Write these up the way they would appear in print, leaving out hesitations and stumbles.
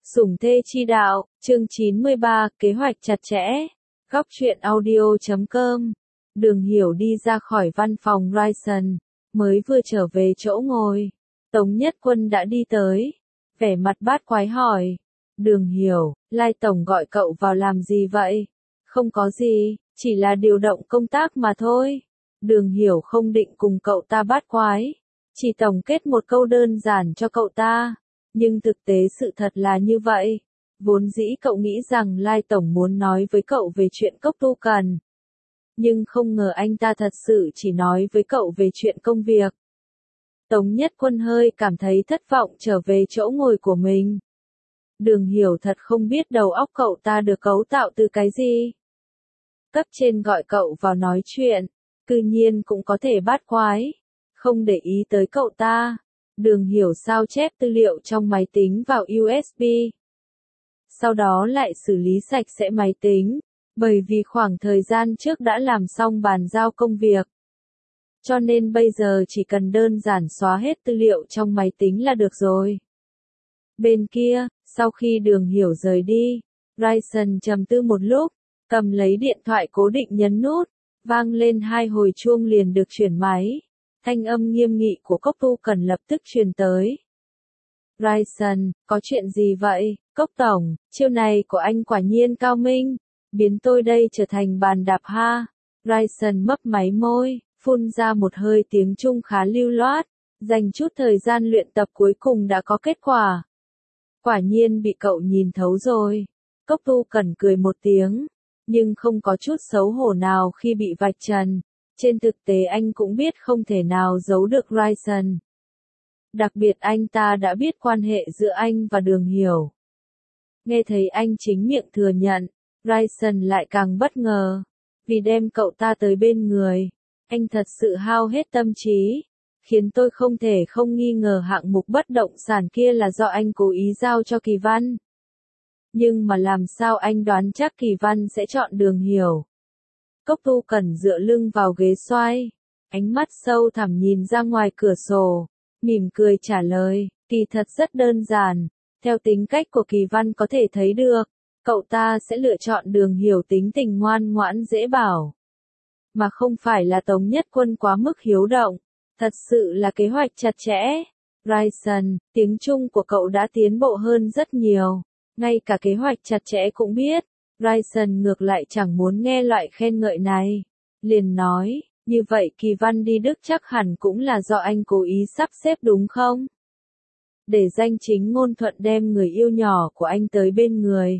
Sủng thê chi đạo, chương 93, kế hoạch chặt chẽ. Góc truyện audio.com. Đường Hiểu đi ra khỏi văn phòng Ryzen, mới vừa trở về chỗ ngồi. Tống Nhất Quân đã đi tới. Vẻ mặt bát quái hỏi. Đường Hiểu, Lai Tổng gọi cậu vào làm gì vậy? Không có gì, chỉ là điều động công tác mà thôi. Đường Hiểu không định cùng cậu ta bát quái. Chỉ tổng kết một câu đơn giản cho cậu ta. Nhưng thực tế sự thật là như vậy. Vốn dĩ cậu nghĩ rằng Lai Tổng muốn nói với cậu về chuyện Cốc Tu Cần. Nhưng không ngờ anh ta thật sự chỉ nói với cậu về chuyện công việc. Tống Nhất Quân hơi cảm thấy thất vọng trở về chỗ ngồi của mình. Đường Hiểu thật không biết đầu óc cậu ta được cấu tạo từ cái gì. Cấp trên gọi cậu vào nói chuyện, cư nhiên cũng có thể bát quái. Không để ý tới cậu ta. Đường Hiểu sao chép tư liệu trong máy tính vào USB. Sau đó lại xử lý sạch sẽ máy tính, bởi vì khoảng thời gian trước đã làm xong bàn giao công việc. Cho nên bây giờ chỉ cần đơn giản xóa hết tư liệu trong máy tính là được rồi. Bên kia, sau khi Đường Hiểu rời đi, Ryzen trầm tư một lúc, cầm lấy điện thoại cố định nhấn nút, vang lên 2 hồi chuông liền được chuyển máy. Thanh âm nghiêm nghị của Cốc Tu Cần lập tức truyền tới. Ryzen, có chuyện gì vậy? Cốc Tổng, chiêu này của anh quả nhiên cao minh, biến tôi đây trở thành bàn đạp ha. Ryzen mấp máy môi, phun ra một hơi tiếng Trung khá lưu loát, dành chút thời gian luyện tập cuối cùng đã có kết quả. Quả nhiên bị cậu nhìn thấu rồi. Cốc Tu Cần cười một tiếng, nhưng không có chút xấu hổ nào khi bị vạch trần. Trên thực tế anh cũng biết không thể nào giấu được Ryzen. Đặc biệt anh ta đã biết quan hệ giữa anh và Đường Hiểu. Nghe thấy anh chính miệng thừa nhận, Ryzen lại càng bất ngờ. Vì đem cậu ta tới bên người, anh thật sự hao hết tâm trí, khiến tôi không thể không nghi ngờ hạng mục bất động sản kia là do anh cố ý giao cho Kỳ Văn. Nhưng mà làm sao anh đoán chắc Kỳ Văn sẽ chọn Đường Hiểu? Cốc Tu Cần dựa lưng vào ghế xoay, ánh mắt sâu thẳm nhìn ra ngoài cửa sổ, mỉm cười trả lời, kỳ thật rất đơn giản, theo tính cách của Kỳ Văn có thể thấy được, cậu ta sẽ lựa chọn Đường Hiểu tính tình ngoan ngoãn dễ bảo. Mà không phải là Tống Nhất Quân quá mức hiếu động, thật sự là kế hoạch chặt chẽ. Ryzen, tiếng Trung của cậu đã tiến bộ hơn rất nhiều, ngay cả kế hoạch chặt chẽ cũng biết. Ryzen ngược lại chẳng muốn nghe loại khen ngợi này. Liền nói, như vậy Kỳ Văn đi Đức chắc hẳn cũng là do anh cố ý sắp xếp đúng không? Để danh chính ngôn thuận đem người yêu nhỏ của anh tới bên người.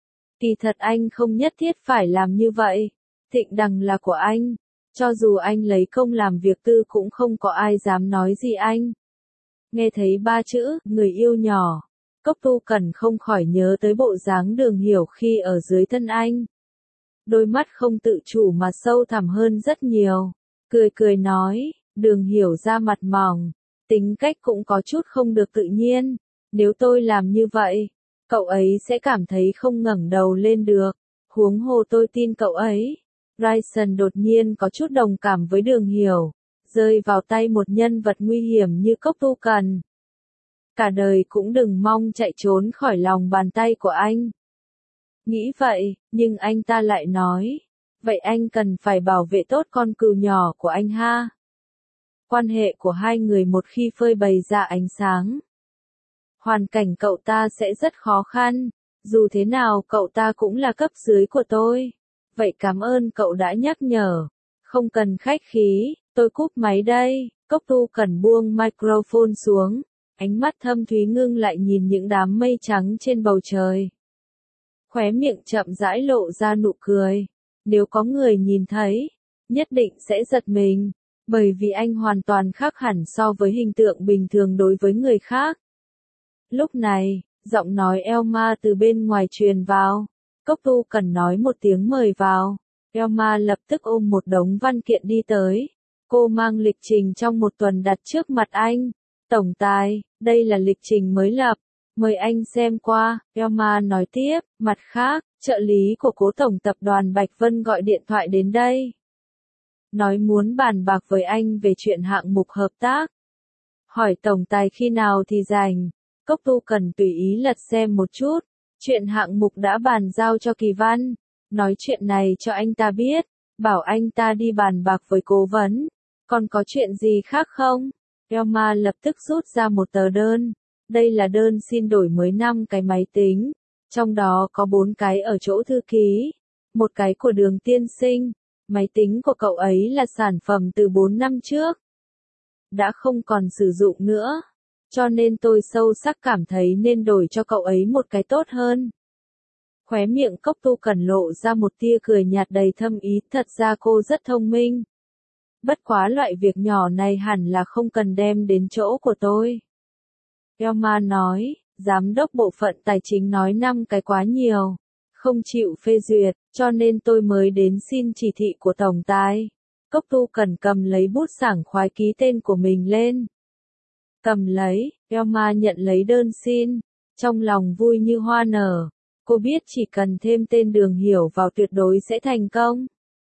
Kỳ thật anh không nhất thiết phải làm như vậy. Thịnh Đằng là của anh. Cho dù anh lấy công làm việc tư cũng không có ai dám nói gì anh. Nghe thấy 3 chữ, người yêu nhỏ. Cốc Tu Cần không khỏi nhớ tới bộ dáng Đường Hiểu khi ở dưới thân anh. Đôi mắt không tự chủ mà sâu thẳm hơn rất nhiều. Cười cười nói, Đường Hiểu ra mặt mỏng, tính cách cũng có chút không được tự nhiên. Nếu tôi làm như vậy, cậu ấy sẽ cảm thấy không ngẩng đầu lên được. Huống hồ tôi tin cậu ấy. Ryzen đột nhiên có chút đồng cảm với Đường Hiểu, rơi vào tay một nhân vật nguy hiểm như Cốc Tu Cần. Cả đời cũng đừng mong chạy trốn khỏi lòng bàn tay của anh. Nghĩ vậy, nhưng anh ta lại nói, vậy anh cần phải bảo vệ tốt con cừu nhỏ của anh ha. Quan hệ của hai người một khi phơi bày ra ánh sáng, hoàn cảnh cậu ta sẽ rất khó khăn, dù thế nào cậu ta cũng là cấp dưới của tôi. Vậy cảm ơn cậu đã nhắc nhở, không cần khách khí, tôi cúp máy đây. Cốc Tu Cần buông microphone xuống. Ánh mắt thâm thúy ngưng lại nhìn những đám mây trắng trên bầu trời. Khóe miệng chậm rãi lộ ra nụ cười. Nếu có người nhìn thấy, nhất định sẽ giật mình, bởi vì anh hoàn toàn khác hẳn so với hình tượng bình thường đối với người khác. Lúc này, giọng nói Elma từ bên ngoài truyền vào. Cốc Tu Cần nói một tiếng mời vào. Elma lập tức ôm một đống văn kiện đi tới. Cô mang lịch trình trong một tuần đặt trước mặt anh. Tổng tài, đây là lịch trình mới lập, mời anh xem qua. Elma nói tiếp, mặt khác, trợ lý của cố tổng tập đoàn Bạch Vân gọi điện thoại đến đây. Nói muốn bàn bạc với anh về chuyện hạng mục hợp tác. Hỏi tổng tài khi nào thì rảnh. Cốc Tu cần tùy ý lật xem một chút. Chuyện hạng mục đã bàn giao cho Kỳ Văn. Nói chuyện này cho anh ta biết. Bảo anh ta đi bàn bạc với cố vấn. Còn có chuyện gì khác không? Elma lập tức rút ra một tờ đơn. Đây là đơn xin đổi mới 5 cái máy tính. Trong đó có 4 cái ở chỗ thư ký. Một cái của Đường tiên sinh. Máy tính của cậu ấy là sản phẩm từ 4 năm trước. Đã không còn sử dụng nữa. Cho nên tôi sâu sắc cảm thấy nên đổi cho cậu ấy một cái tốt hơn. Khóe miệng Cốc Tu Cần lộ ra một tia cười nhạt đầy thâm ý, thật ra cô rất thông minh. Bất quá loại việc nhỏ này hẳn là không cần đem đến chỗ của tôi. Elma nói, giám đốc bộ phận tài chính nói 5 cái quá nhiều, không chịu phê duyệt, cho nên tôi mới đến xin chỉ thị của tổng tài. Cốc Tu Cần cầm lấy bút sảng khoái ký tên của mình lên. Cầm lấy, Elma nhận lấy đơn xin, trong lòng vui như hoa nở. Cô biết chỉ cần thêm tên Đường Hiểu vào tuyệt đối sẽ thành công.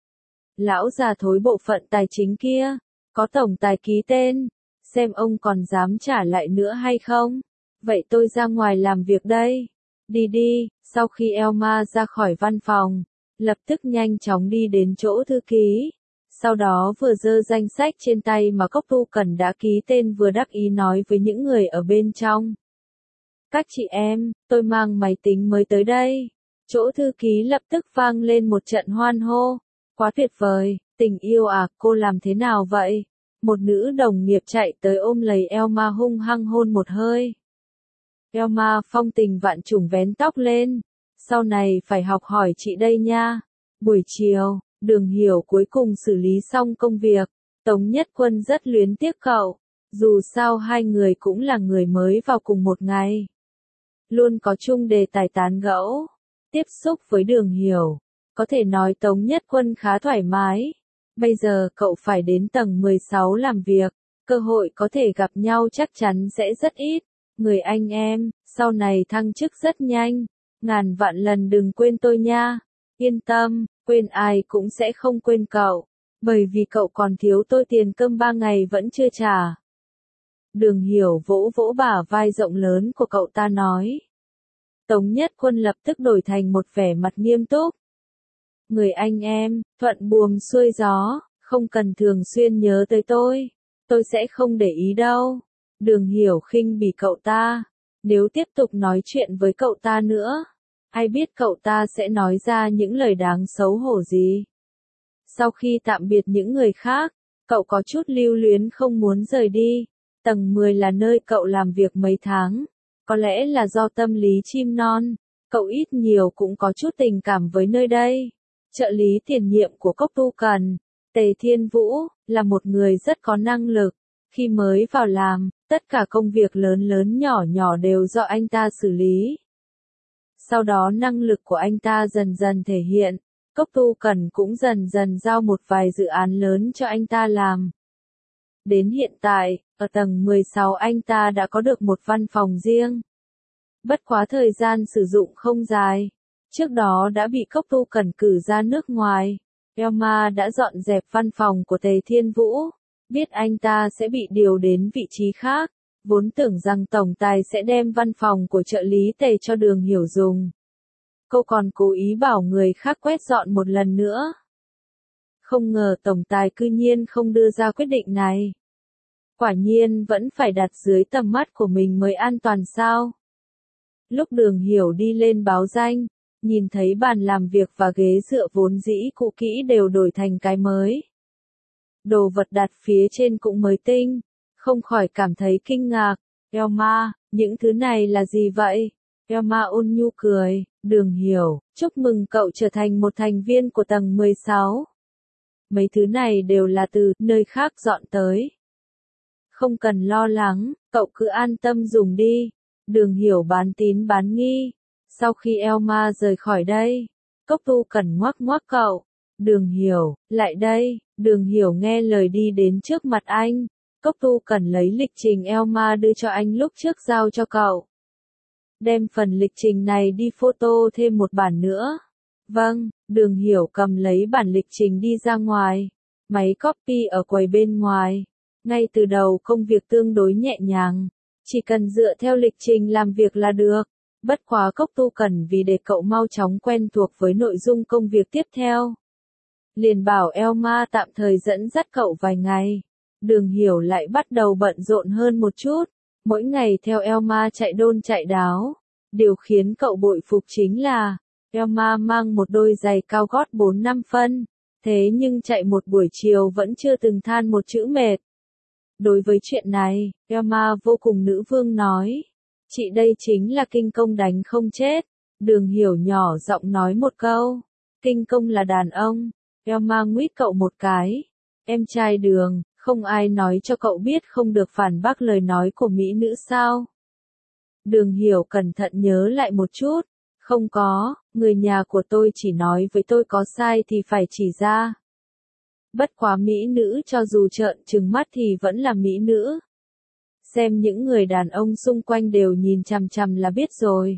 Lão già thối bộ phận tài chính kia, có tổng tài ký tên, xem ông còn dám trả lại nữa hay không. Vậy tôi ra ngoài làm việc đây. Đi đi, sau khi Elma ra khỏi văn phòng, lập tức nhanh chóng đi đến chỗ thư ký. Sau đó vừa giơ danh sách trên tay mà Cốc Tu Cần đã ký tên vừa đắc ý nói với những người ở bên trong. Các chị em, tôi mang máy tính mới tới đây. Chỗ thư ký lập tức vang lên một trận hoan hô. Quá tuyệt vời, tình yêu à, cô làm thế nào vậy? Một nữ đồng nghiệp chạy tới ôm lấy Elma hung hăng hôn một hơi. Elma phong tình vạn trùng vén tóc lên. Sau này phải học hỏi chị đây nha. Buổi chiều, Đường Hiểu cuối cùng xử lý xong công việc. Tống Nhất Quân rất luyến tiếc cậu. Dù sao hai người cũng là người mới vào cùng một ngày. Luôn có chung đề tài tán gẫu. Tiếp xúc với Đường Hiểu. Có thể nói Tống Nhất Quân khá thoải mái. Bây giờ cậu phải đến tầng 16 làm việc. Cơ hội có thể gặp nhau chắc chắn sẽ rất ít. Người anh em, sau này thăng chức rất nhanh. Ngàn vạn lần đừng quên tôi nha. Yên tâm, quên ai cũng sẽ không quên cậu. Bởi vì cậu còn thiếu tôi tiền cơm 3 ngày vẫn chưa trả. Đường Hiểu vỗ vỗ bả vai rộng lớn của cậu ta nói. Tống Nhất Quân lập tức đổi thành một vẻ mặt nghiêm túc. Người anh em, thuận buồm xuôi gió, không cần thường xuyên nhớ tới tôi sẽ không để ý đâu. Đường Hiểu khinh bỉ cậu ta, nếu tiếp tục nói chuyện với cậu ta nữa, ai biết cậu ta sẽ nói ra những lời đáng xấu hổ gì. Sau khi tạm biệt những người khác, cậu có chút lưu luyến không muốn rời đi. Tầng 10 là nơi cậu làm việc mấy tháng, có lẽ là do tâm lý chim non, cậu ít nhiều cũng có chút tình cảm với nơi đây. Trợ lý tiền nhiệm của Cốc Tu Cần, Tề Thiên Vũ, là một người rất có năng lực. Khi mới vào làm, tất cả công việc lớn lớn nhỏ nhỏ đều do anh ta xử lý. Sau đó năng lực của anh ta dần dần thể hiện, Cốc Tu Cần cũng dần dần giao một vài dự án lớn cho anh ta làm. Đến hiện tại, ở tầng 16 anh ta đã có được một văn phòng riêng. Bất quá thời gian sử dụng không dài. Trước đó đã bị Cốc Tu Cần cử ra nước ngoài. Elma đã dọn dẹp văn phòng của Tề Thiên Vũ. Biết anh ta sẽ bị điều đến vị trí khác. Vốn tưởng rằng tổng tài sẽ đem văn phòng của trợ lý Tề cho Đường Hiểu dùng. Cô còn cố ý bảo người khác quét dọn một lần nữa. Không ngờ tổng tài cư nhiên không đưa ra quyết định này. Quả nhiên vẫn phải đặt dưới tầm mắt của mình mới an toàn sao. Lúc Đường Hiểu đi lên báo danh, nhìn thấy bàn làm việc và ghế dựa vốn dĩ cũ kỹ đều đổi thành cái mới. Đồ vật đặt phía trên cũng mới tinh, không khỏi cảm thấy kinh ngạc. Elma, những thứ này là gì vậy? Elma ôn nhu cười, Đường Hiểu, chúc mừng cậu trở thành một thành viên của tầng 16. Mấy thứ này đều là từ nơi khác dọn tới. Không cần lo lắng, cậu cứ an tâm dùng đi. Đường Hiểu bán tín bán nghi. Sau khi Elma rời khỏi đây, Cốc Tu Cần ngoắc ngoắc cậu. Đường Hiểu, lại đây. Đường Hiểu nghe lời đi đến trước mặt anh. Cốc Tu Cần lấy lịch trình Elma đưa cho anh lúc trước giao cho cậu. Đem phần lịch trình này đi photo thêm một bản nữa. Vâng, Đường Hiểu cầm lấy bản lịch trình đi ra ngoài. Máy copy ở quầy bên ngoài. Ngay từ đầu công việc tương đối nhẹ nhàng. Chỉ cần dựa theo lịch trình làm việc là được. Bất quá Cốc Tu cần vì để cậu mau chóng quen thuộc với nội dung công việc tiếp theo. Liền bảo Elma tạm thời dẫn dắt cậu vài ngày. Đường Hiểu lại bắt đầu bận rộn hơn một chút. Mỗi ngày theo Elma chạy đôn chạy đáo. Điều khiến cậu bội phục chính là, Elma mang một đôi giày cao gót 4-5 phân. Thế nhưng chạy một buổi chiều vẫn chưa từng than một chữ mệt. Đối với chuyện này, Elma vô cùng nữ vương nói. Chị đây chính là kinh công đánh không chết. Đường Hiểu nhỏ giọng nói một câu. Kinh công là đàn ông. Elma nguyết cậu một cái. Em trai Đường, không ai nói cho cậu biết không được phản bác lời nói của mỹ nữ sao? Đường Hiểu cẩn thận nhớ lại một chút. Không có, người nhà của tôi chỉ nói với tôi có sai thì phải chỉ ra. Bất quá mỹ nữ cho dù trợn trừng mắt thì vẫn là mỹ nữ. Xem những người đàn ông xung quanh đều nhìn chằm chằm là biết rồi.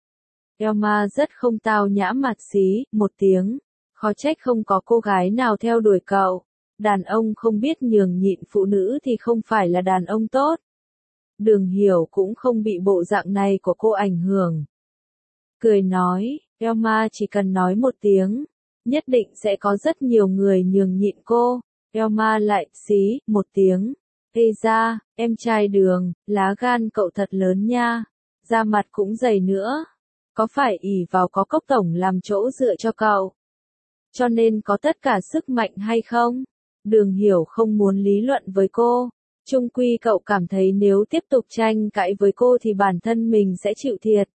Elma rất không tao nhã mặt xí, một tiếng. Khó trách không có cô gái nào theo đuổi cậu. Đàn ông không biết nhường nhịn phụ nữ thì không phải là đàn ông tốt. Đường Hiểu cũng không bị bộ dạng này của cô ảnh hưởng. Cười nói, Elma chỉ cần nói một tiếng, nhất định sẽ có rất nhiều người nhường nhịn cô. Elma lại xí, một tiếng. Ê ra, em trai Đường, lá gan cậu thật lớn nha. Da mặt cũng dày nữa. Có phải ỷ vào có Cốc tổng làm chỗ dựa cho cậu, cho nên có tất cả sức mạnh hay không? Đường Hiểu không muốn lý luận với cô. Chung quy cậu cảm thấy nếu tiếp tục tranh cãi với cô thì bản thân mình sẽ chịu thiệt.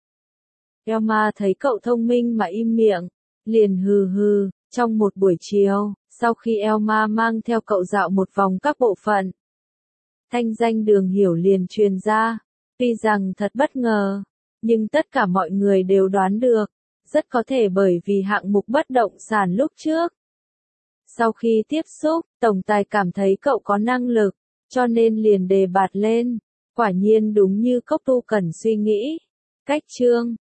Elma thấy cậu thông minh mà im miệng, liền hừ hừ. Trong một buổi chiều, sau khi Elma mang theo cậu dạo một vòng các bộ phận, thanh danh Đường Hiểu liền truyền ra. Tuy rằng thật bất ngờ, nhưng tất cả mọi người đều đoán được. Rất có thể bởi vì hạng mục bất động sản lúc trước. Sau khi tiếp xúc, tổng tài cảm thấy cậu có năng lực, cho nên liền đề bạt lên. Quả nhiên đúng như Cốc Tu cần suy nghĩ. Cách chương